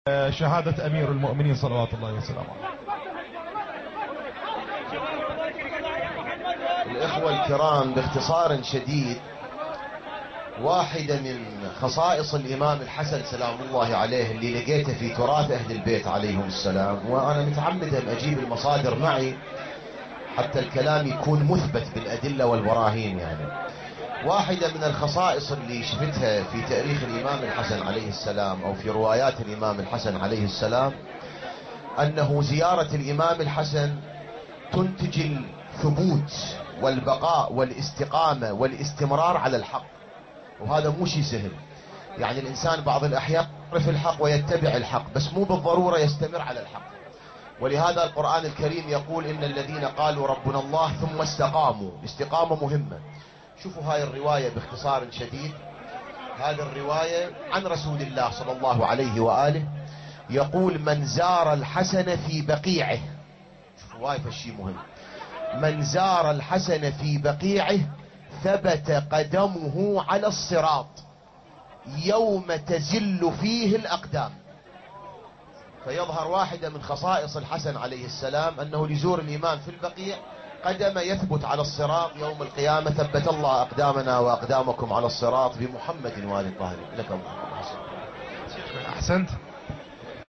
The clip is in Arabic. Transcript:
شهادة أمير المؤمنين صلوات الله وسلامه عليه. الإخوة الكرام، باختصار شديد، واحدة من خصائص الإمام الحسن سلام الله عليه اللي لقيته في تراث أهل البيت عليهم السلام، وأنا متعمد أن أجيب المصادر معي حتى الكلام يكون مثبت بالأدلة والبراهين. يعني واحدة من الخصائص اللي شفتها في تاريخ الإمام الحسن عليه السلام أو في روايات الإمام الحسن عليه السلام، أنه زيارة الإمام الحسن تنتج الثبوت والبقاء والاستقامة والاستمرار على الحق، وهذا مو شيء سهل. يعني الإنسان بعض الأحيان يعرف الحق ويتبع الحق، بس مو بالضرورة يستمر على الحق. ولهذا القرآن الكريم يقول إن الذين قالوا ربنا الله ثم استقاموا. الاستقامة مهمة. شوفوا هاي الرواية باختصار شديد. هذه الرواية عن رسول الله صلى الله عليه وآله، يقول: من زار الحسن في بقيعه. شوفوا هاي فالشي مهم. من زار الحسن في بقيعه ثبت قدمه على الصراط يوم تزل فيه الأقدام. فيظهر واحدة من خصائص الحسن عليه السلام أنه ليزور الإمام في البقيع قدم يثبت على الصراط يوم القيامة. ثبت الله أقدامنا وأقدامكم على الصراط بمحمد وآل الطاهرين. لك محمد. أحسنت.